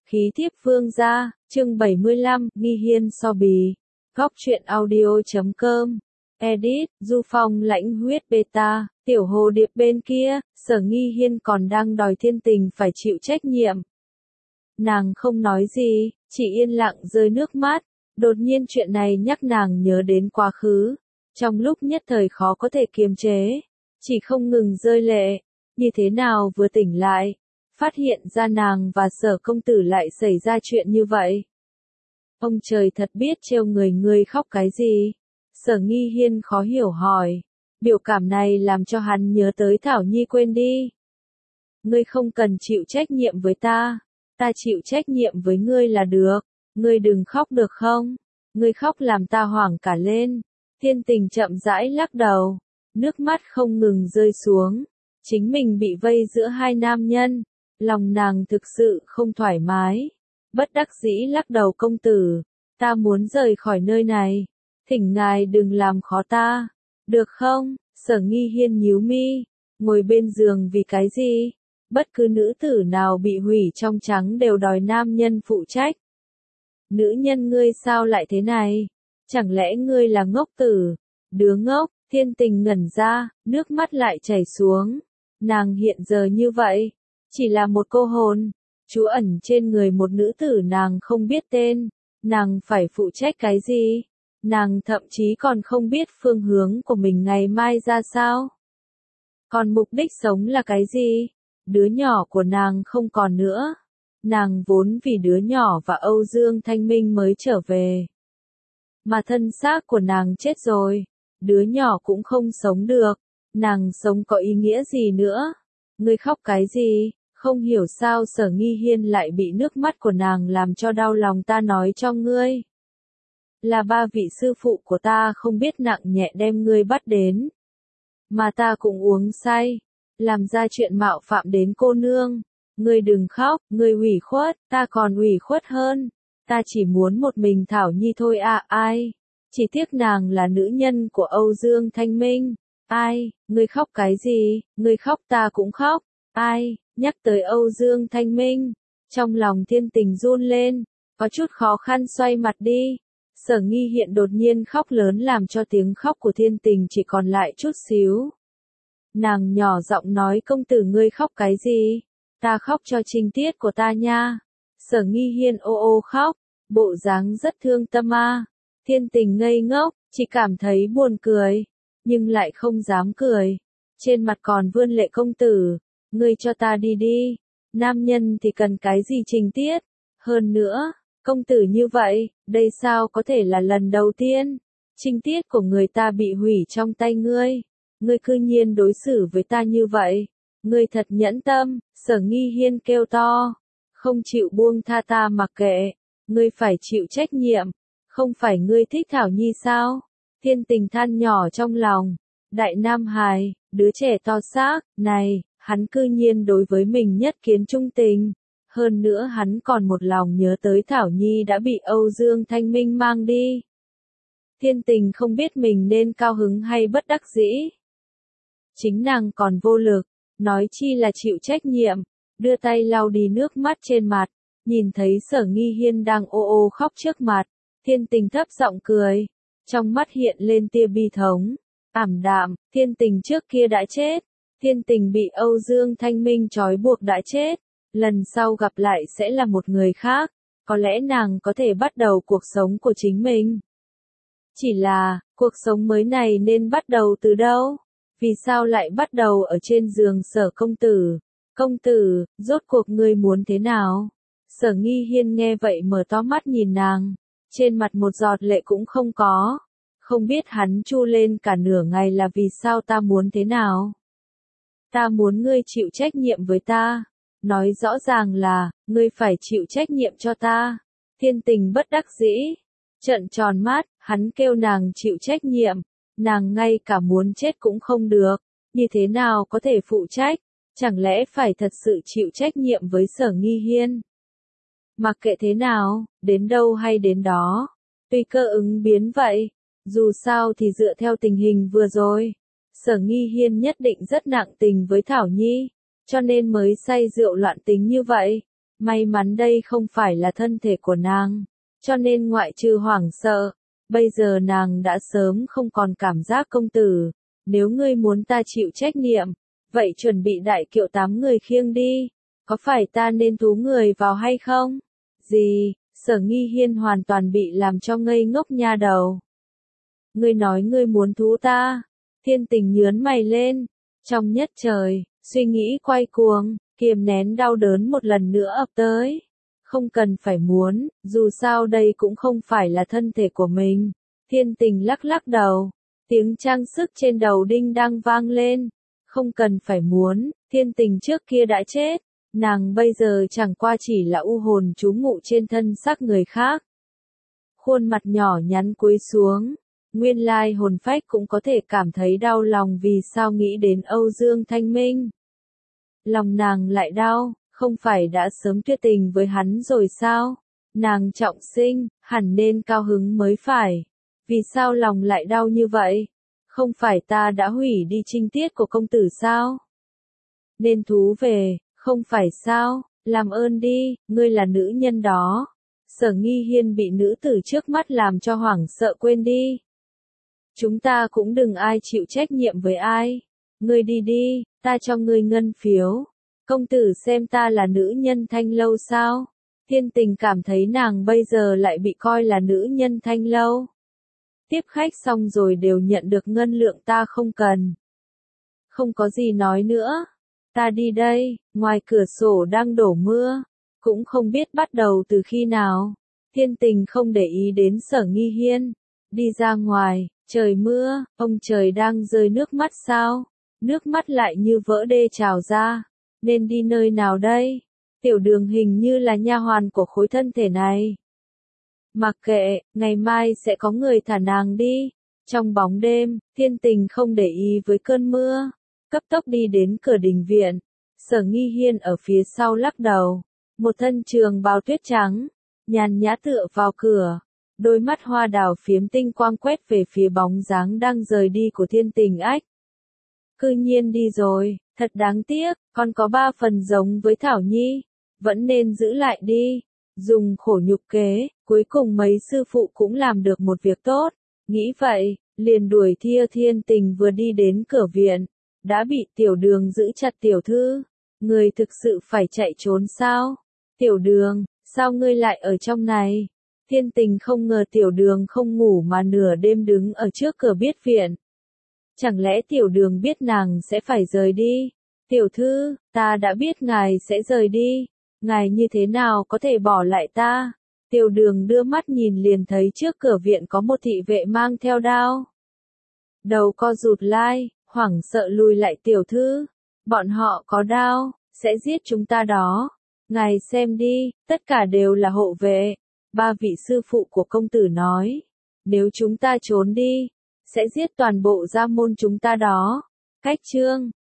Khí thiếp vương gia, chương 75, Nghi Hiên so bì. Góc truyện audio.com. Edit, Du Phong lãnh huyết beta, tiểu hồ điệp bên kia, Sở Nghi Hiên còn đang đòi Thiên Tình phải chịu trách nhiệm. Nàng không nói gì, chỉ yên lặng rơi nước mắt. Đột nhiên chuyện này nhắc nàng nhớ đến quá khứ. Trong lúc nhất thời khó có thể kiềm chế, chỉ không ngừng rơi lệ. Như thế nào vừa tỉnh lại, phát hiện ra nàng và Sở công tử lại xảy ra chuyện như vậy. Ông trời thật biết trêu người, ngươi khóc cái gì? Sở Nghi Hiên khó hiểu hỏi. Biểu cảm này làm cho hắn nhớ tới Thảo Nhi, quên đi. Ngươi không cần chịu trách nhiệm với ta. Ta chịu trách nhiệm với ngươi là được. Ngươi đừng khóc được không? Ngươi khóc làm ta hoảng cả lên. Thiên Tình chậm rãi lắc đầu. Nước mắt không ngừng rơi xuống. Chính mình bị vây giữa hai nam nhân. Lòng nàng thực sự không thoải mái. Bất đắc dĩ lắc đầu, công tử. Ta muốn rời khỏi nơi này. Thỉnh ngài đừng làm khó ta. Được không? Sở Nghi Hiên nhíu mi. Ngồi bên giường vì cái gì? Bất cứ nữ tử nào bị hủy trong trắng đều đòi nam nhân phụ trách. Nữ nhân ngươi sao lại thế này? Chẳng lẽ ngươi là ngốc tử? Đứa ngốc. Thiên Tình ngẩn ra, nước mắt lại chảy xuống. Nàng hiện giờ như vậy, chỉ là một cô hồn, trú ẩn trên người một nữ tử nàng không biết tên. Nàng phải phụ trách cái gì? Nàng thậm chí còn không biết phương hướng của mình ngày mai ra sao. Còn mục đích sống là cái gì? Đứa nhỏ của nàng không còn nữa. Nàng vốn vì đứa nhỏ và Âu Dương Thanh Minh mới trở về. Mà thân xác của nàng chết rồi. Đứa nhỏ cũng không sống được. Nàng sống có ý nghĩa gì nữa? Ngươi khóc cái gì? Không hiểu sao Sở Nghi Hiên lại bị nước mắt của nàng làm cho đau lòng. Ta nói cho ngươi. Là ba vị sư phụ của ta không biết nặng nhẹ đem ngươi bắt đến. Mà ta cũng uống say. Làm ra chuyện mạo phạm đến cô nương. Ngươi đừng khóc, ngươi ủy khuất, ta còn ủy khuất hơn. Ta chỉ muốn một mình Thảo Nhi thôi à, ai? Chỉ tiếc nàng là nữ nhân của Âu Dương Thanh Minh. Ai? Ngươi khóc cái gì? Ngươi khóc ta cũng khóc. Ai? Nhắc tới Âu Dương Thanh Minh. Trong lòng Thiên Tình run lên. Có chút khó khăn xoay mặt đi. Sở Nghi Hiên đột nhiên khóc lớn làm cho tiếng khóc của Thiên Tình chỉ còn lại chút xíu. Nàng nhỏ giọng nói, công tử ngươi khóc cái gì? Ta khóc cho trinh tiết của ta nha. Sở Nghi Hiên ô ô khóc. Bộ dáng rất thương tâm a. Thiên Tình ngây ngốc, chỉ cảm thấy buồn cười. Nhưng lại không dám cười. Trên mặt còn vươn lệ, công tử. Ngươi cho ta đi đi. Nam nhân thì cần cái gì trinh tiết? Hơn nữa, công tử như vậy, đây sao có thể là lần đầu tiên? Trinh tiết của người ta bị hủy trong tay ngươi. Ngươi cư nhiên đối xử với ta như vậy. Ngươi thật nhẫn tâm. Sở Nghi Hiên kêu to. Không chịu buông tha ta mặc kệ. Ngươi phải chịu trách nhiệm. Không phải ngươi thích Thảo Nhi sao? Thiên Tình than nhỏ trong lòng. Đại Nam Hài, đứa trẻ to xác, này, hắn cư nhiên đối với mình nhất kiến trung tình. Hơn nữa hắn còn một lòng nhớ tới Thảo Nhi đã bị Âu Dương Thanh Minh mang đi. Thiên Tình không biết mình nên cao hứng hay bất đắc dĩ. Chính nàng còn vô lực, nói chi là chịu trách nhiệm, đưa tay lau đi nước mắt trên mặt, nhìn thấy Sở Nghi Hiên đang ô ô khóc trước mặt, Thiên Tình thấp giọng cười, trong mắt hiện lên tia bi thống, ảm đạm. Thiên Tình trước kia đã chết, Thiên Tình bị Âu Dương Thanh Minh trói buộc đã chết, lần sau gặp lại sẽ là một người khác, có lẽ nàng có thể bắt đầu cuộc sống của chính mình. Chỉ là, cuộc sống mới này nên bắt đầu từ đâu? Vì sao lại bắt đầu ở trên giường Sở công tử? Công tử, rốt cuộc ngươi muốn thế nào? Sở Nghi Hiên nghe vậy mở to mắt nhìn nàng, trên mặt một giọt lệ cũng không có. Không biết hắn chu lên cả nửa ngày là vì sao. Ta muốn thế nào? Ta muốn ngươi chịu trách nhiệm với ta. Nói rõ ràng là, ngươi phải chịu trách nhiệm cho ta. Thiên Tình bất đắc dĩ, trợn tròn mắt, hắn kêu nàng chịu trách nhiệm. Nàng ngay cả muốn chết cũng không được, như thế nào có thể phụ trách? Chẳng lẽ phải thật sự chịu trách nhiệm với Sở Nghi Hiên? Mặc kệ thế nào, đến đâu hay đến đó, tùy cơ ứng biến vậy. Dù sao thì dựa theo tình hình vừa rồi, Sở Nghi Hiên nhất định rất nặng tình với Thảo Nhi, cho nên mới say rượu loạn tính như vậy. May mắn đây không phải là thân thể của nàng, cho nên ngoại trừ hoảng sợ, bây giờ nàng đã sớm không còn cảm giác công tử. Nếu ngươi muốn ta chịu trách nhiệm, vậy chuẩn bị đại kiệu 8 người khiêng đi, có phải ta nên thú người vào hay không? Gì? Sở Nghi Hiên hoàn toàn bị làm cho ngây ngốc nha đầu. Ngươi nói ngươi muốn thú ta? Thiên Tình nhướng mày lên, trong nhất thời, suy nghĩ quay cuồng, kiềm nén đau đớn một lần nữa ập tới. Không cần phải muốn, dù sao đây cũng không phải là thân thể của mình. Thiên Tình lắc lắc đầu, tiếng trang sức trên đầu đinh đang vang lên. Không cần phải muốn, Thiên Tình trước kia đã chết, nàng bây giờ chẳng qua chỉ là u hồn trú ngụ trên thân xác người khác. Khuôn mặt nhỏ nhắn cúi xuống, nguyên lai hồn phách cũng có thể cảm thấy đau lòng vì sao nghĩ đến Âu Dương Thanh Minh. Lòng nàng lại đau, không phải đã sớm tuyệt tình với hắn rồi sao? Nàng trọng sinh, hẳn nên cao hứng mới phải. Vì sao lòng lại đau như vậy? Không phải ta đã hủy đi trinh tiết của công tử sao? Nên thú về, không phải sao? Làm ơn đi, ngươi là nữ nhân đó. Sở Nghi Hiên bị nữ tử trước mắt làm cho hoảng sợ quên đi. Chúng ta cũng đừng ai chịu trách nhiệm với ai. Ngươi đi đi, ta cho ngươi ngân phiếu. Công tử xem ta là nữ nhân thanh lâu sao? Thiên Tình cảm thấy nàng bây giờ lại bị coi là nữ nhân thanh lâu. Tiếp khách xong rồi đều nhận được ngân lượng ta không cần. Không có gì nói nữa. Ta đi đây, ngoài cửa sổ đang đổ mưa. Cũng không biết bắt đầu từ khi nào. Thiên Tình không để ý đến Sở Nghi Hiên. Đi ra ngoài, trời mưa, ông trời đang rơi nước mắt sao? Nước mắt lại như vỡ đê trào ra. Nên đi nơi nào đây? Tiểu Đường hình như là nha hoàn của khối thân thể này. Mặc kệ, ngày mai sẽ có người thả nàng đi. Trong bóng đêm, Thiên Tình không để ý với cơn mưa. Cấp tốc đi đến cửa đình viện. Sở Nghi Hiên ở phía sau lắc đầu. Một thân trường bào tuyết trắng. Nhàn nhã tựa vào cửa. Đôi mắt hoa đào phiếm tinh quang quét về phía bóng dáng đang rời đi của Thiên Tình ách. Cư nhiên đi rồi, thật đáng tiếc, con có 3 phần giống với Thảo Nhi. Vẫn nên giữ lại đi. Dùng khổ nhục kế, cuối cùng mấy sư phụ cũng làm được một việc tốt. Nghĩ vậy, liền đuổi thia Thiên Tình vừa đi đến cửa viện. Đã bị Tiểu Đường giữ chặt tiểu thư. Người thực sự phải chạy trốn sao? Tiểu Đường, sao ngươi lại ở trong này? Thiên Tình không ngờ Tiểu Đường không ngủ mà nửa đêm đứng ở trước cửa biết viện. Chẳng lẽ Tiểu Đường biết nàng sẽ phải rời đi? Tiểu thư, ta đã biết ngài sẽ rời đi. Ngài như thế nào có thể bỏ lại ta? Tiểu Đường đưa mắt nhìn liền thấy trước cửa viện có một thị vệ mang theo đao. Đầu co rụt lai, hoảng sợ lùi lại tiểu thư. Bọn họ có đao, sẽ giết chúng ta đó. Ngài xem đi, tất cả đều là hộ vệ. 3 vị sư phụ của công tử nói. Nếu chúng ta trốn đi, sẽ giết toàn bộ gia môn chúng ta đó. Cách chương